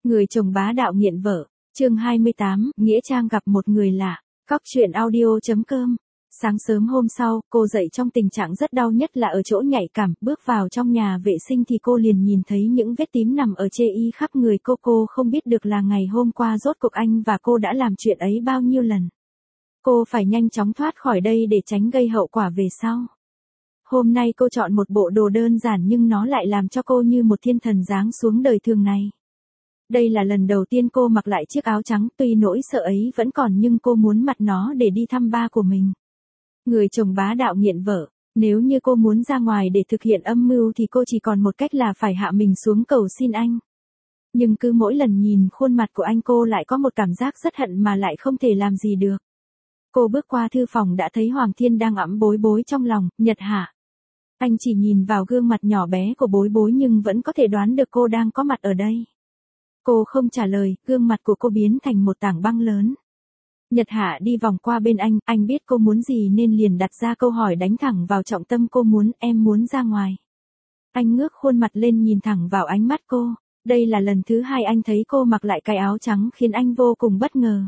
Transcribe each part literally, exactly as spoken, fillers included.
Người chồng bá đạo nghiện vợ, chương hai mươi tám, Nghĩa Trang gặp một người lạ. Cóc truyện audio.com. Sáng sớm hôm sau, cô dậy trong tình trạng rất đau, nhất là ở chỗ nhạy cảm, bước vào trong nhà vệ sinh thì cô liền nhìn thấy những vết tím nằm ở chê y khắp người cô. Cô không biết được là ngày hôm qua rốt cuộc anh và cô đã làm chuyện ấy bao nhiêu lần. Cô phải nhanh chóng thoát khỏi đây để tránh gây hậu quả về sau. Hôm nay cô chọn một bộ đồ đơn giản nhưng nó lại làm cho cô như một thiên thần giáng xuống đời thường này. Đây là lần đầu tiên cô mặc lại chiếc áo trắng, tuy nỗi sợ ấy vẫn còn nhưng cô muốn mặc nó để đi thăm ba của mình. Người chồng bá đạo nghiện vợ, nếu như cô muốn ra ngoài để thực hiện âm mưu thì cô chỉ còn một cách là phải hạ mình xuống cầu xin anh. Nhưng cứ mỗi lần nhìn khuôn mặt của anh cô lại có một cảm giác rất hận mà lại không thể làm gì được. Cô bước qua thư phòng đã thấy Hoàng Thiên đang ẵm Bối Bối trong lòng. Nhật Hạ. Anh chỉ nhìn vào gương mặt nhỏ bé của Bối Bối nhưng vẫn có thể đoán được cô đang có mặt ở đây. Cô không trả lời, gương mặt của cô biến thành một tảng băng lớn. Nhật Hạ đi vòng qua bên anh, anh biết cô muốn gì nên liền đặt ra câu hỏi đánh thẳng vào trọng tâm cô muốn. Em muốn ra ngoài. Anh ngước khuôn mặt lên nhìn thẳng vào ánh mắt cô. Đây là lần thứ hai anh thấy cô mặc lại cái áo trắng khiến anh vô cùng bất ngờ.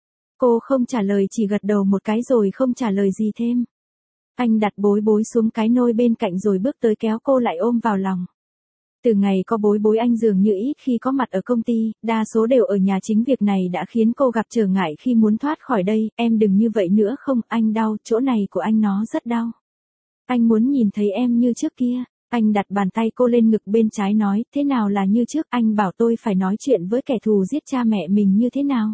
Cô không trả lời, chỉ gật đầu một cái rồi không trả lời gì thêm. Anh đặt Bối Bối xuống cái nôi bên cạnh rồi bước tới kéo cô lại ôm vào lòng. Từ ngày có Bối Bối anh dường như ít khi có mặt ở công ty, đa số đều ở nhà, chính việc này đã khiến cô gặp trở ngại khi muốn thoát khỏi đây. Em đừng như vậy nữa không, anh đau, chỗ này của anh nó rất đau. Anh muốn nhìn thấy em như trước kia. Anh đặt bàn tay cô lên ngực bên trái nói, thế nào là như trước, anh bảo tôi phải nói chuyện với kẻ thù giết cha mẹ mình như thế nào.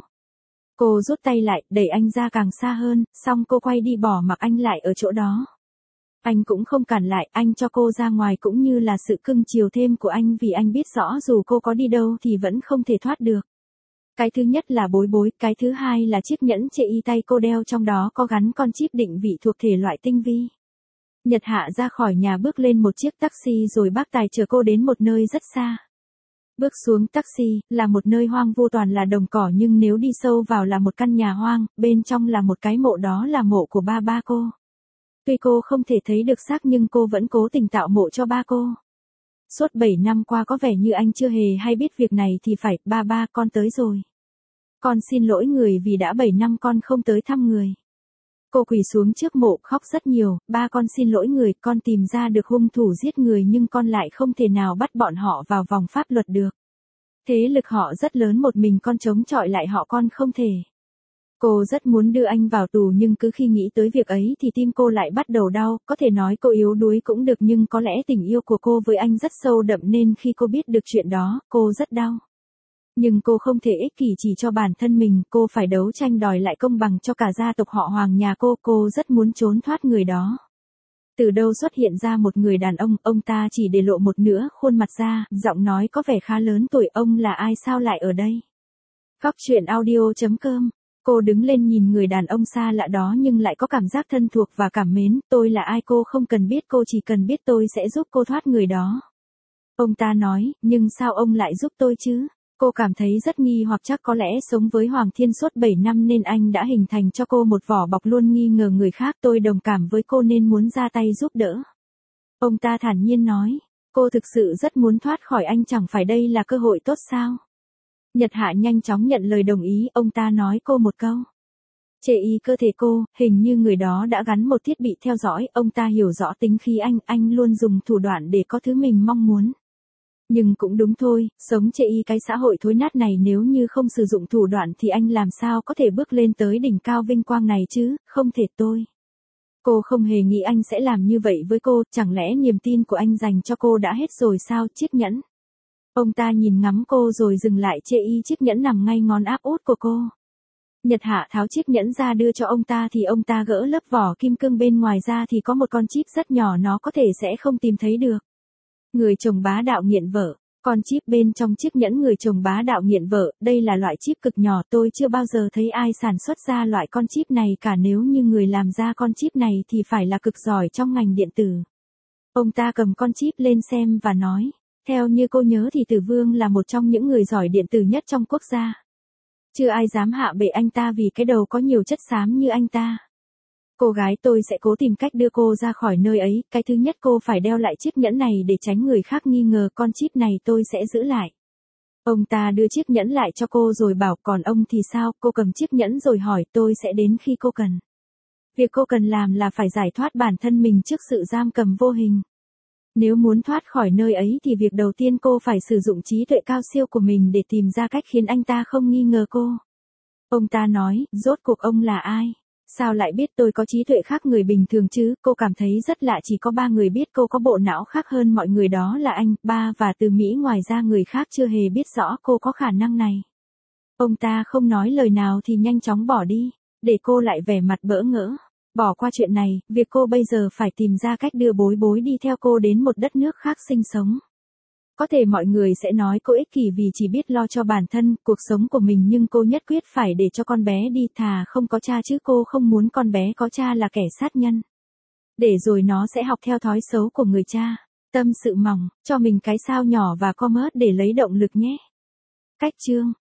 Cô rút tay lại, đẩy anh ra càng xa hơn, xong cô quay đi bỏ mặc anh lại ở chỗ đó. Anh cũng không cản lại, anh cho cô ra ngoài cũng như là sự cưng chiều thêm của anh vì anh biết rõ dù cô có đi đâu thì vẫn không thể thoát được. Cái thứ nhất là Bối Bối, cái thứ hai là chiếc nhẫn chê y tay cô đeo, trong đó có gắn con chip định vị thuộc thể loại tinh vi. Nhật Hạ ra khỏi nhà bước lên một chiếc taxi rồi bác tài chở cô đến một nơi rất xa. Bước xuống taxi, là một nơi hoang vu toàn là đồng cỏ nhưng nếu đi sâu vào là một căn nhà hoang, bên trong là một cái mộ, đó là mộ của ba ba cô. Tuy cô không thể thấy được xác nhưng cô vẫn cố tình tạo mộ cho ba cô. Suốt bảy năm qua có vẻ như anh chưa hề hay biết việc này thì phải, ba ba con tới rồi. Con xin lỗi người vì đã bảy năm con không tới thăm người. Cô quỳ xuống trước mộ khóc rất nhiều, ba con xin lỗi người, con tìm ra được hung thủ giết người nhưng con lại không thể nào bắt bọn họ vào vòng pháp luật được. Thế lực họ rất lớn, một mình con chống chọi lại họ con không thể. Cô rất muốn đưa anh vào tù nhưng cứ khi nghĩ tới việc ấy thì tim cô lại bắt đầu đau, có thể nói cô yếu đuối cũng được nhưng có lẽ tình yêu của cô với anh rất sâu đậm nên khi cô biết được chuyện đó, cô rất đau. Nhưng cô không thể ích kỷ chỉ cho bản thân mình, cô phải đấu tranh đòi lại công bằng cho cả gia tộc họ Hoàng nhà cô, cô rất muốn trốn thoát người đó. Từ đâu xuất hiện ra một người đàn ông, ông ta chỉ để lộ một nửa khuôn mặt ra, giọng nói có vẻ khá lớn tuổi, ông là ai sao lại ở đây? Cóc truyện audio.com. Cô đứng lên nhìn người đàn ông xa lạ đó nhưng lại có cảm giác thân thuộc và cảm mến. Tôi là ai cô không cần biết, cô chỉ cần biết tôi sẽ giúp cô thoát người đó. Ông ta nói, nhưng sao ông lại giúp tôi chứ? Cô cảm thấy rất nghi hoặc, chắc có lẽ sống với Hoàng Thiên suốt bảy năm nên anh đã hình thành cho cô một vỏ bọc luôn nghi ngờ người khác. Tôi đồng cảm với cô nên muốn ra tay giúp đỡ. Ông ta thản nhiên nói, cô thực sự rất muốn thoát khỏi anh, chẳng phải đây là cơ hội tốt sao? Nhật Hạ nhanh chóng nhận lời đồng ý, ông ta nói cô một câu. Chê y cơ thể cô, hình như người đó đã gắn một thiết bị theo dõi, ông ta hiểu rõ tính khí anh, anh luôn dùng thủ đoạn để có thứ mình mong muốn. Nhưng cũng đúng thôi, sống chê y cái xã hội thối nát này nếu như không sử dụng thủ đoạn thì anh làm sao có thể bước lên tới đỉnh cao vinh quang này chứ, không thể tôi. Cô không hề nghĩ anh sẽ làm như vậy với cô, chẳng lẽ niềm tin của anh dành cho cô đã hết rồi sao? Chiếc nhẫn. Ông ta nhìn ngắm cô rồi dừng lại chê y chiếc nhẫn nằm ngay ngón áp út của cô. Nhật Hạ tháo chiếc nhẫn ra đưa cho ông ta thì ông ta gỡ lớp vỏ kim cương bên ngoài ra thì có một con chip rất nhỏ, nó có thể sẽ không tìm thấy được. Người chồng bá đạo nghiện vợ, con chip bên trong chiếc nhẫn người chồng bá đạo nghiện vợ, đây là loại chip cực nhỏ, tôi chưa bao giờ thấy ai sản xuất ra loại con chip này cả, nếu như người làm ra con chip này thì phải là cực giỏi trong ngành điện tử. Ông ta cầm con chip lên xem và nói. Theo như cô nhớ thì Tử Vương là một trong những người giỏi điện tử nhất trong quốc gia. Chưa ai dám hạ bệ anh ta vì cái đầu có nhiều chất xám như anh ta. Cô gái tôi sẽ cố tìm cách đưa cô ra khỏi nơi ấy, cái thứ nhất cô phải đeo lại chiếc nhẫn này để tránh người khác nghi ngờ, con chip này tôi sẽ giữ lại. Ông ta đưa chiếc nhẫn lại cho cô rồi bảo còn ông thì sao, cô cầm chiếc nhẫn rồi hỏi tôi sẽ đến khi cô cần. Việc cô cần làm là phải giải thoát bản thân mình trước sự giam cầm vô hình. Nếu muốn thoát khỏi nơi ấy thì việc đầu tiên cô phải sử dụng trí tuệ cao siêu của mình để tìm ra cách khiến anh ta không nghi ngờ cô. Ông ta nói, rốt cuộc ông là ai? Sao lại biết tôi có trí tuệ khác người bình thường chứ? Cô cảm thấy rất lạ, chỉ có ba người biết cô có bộ não khác hơn mọi người, đó là anh, ba và từ Mỹ, ngoài ra người khác chưa hề biết rõ cô có khả năng này. Ông ta không nói lời nào thì nhanh chóng bỏ đi, để cô lại vẻ mặt bỡ ngỡ. Bỏ qua chuyện này, việc cô bây giờ phải tìm ra cách đưa Bối Bối đi theo cô đến một đất nước khác sinh sống. Có thể mọi người sẽ nói cô ích kỷ vì chỉ biết lo cho bản thân, cuộc sống của mình, nhưng cô nhất quyết phải để cho con bé đi, thà không có cha chứ cô không muốn con bé có cha là kẻ sát nhân. Để rồi nó sẽ học theo thói xấu của người cha. Tâm sự mỏng, cho mình cái sao nhỏ và comment để lấy động lực nhé. Cách chương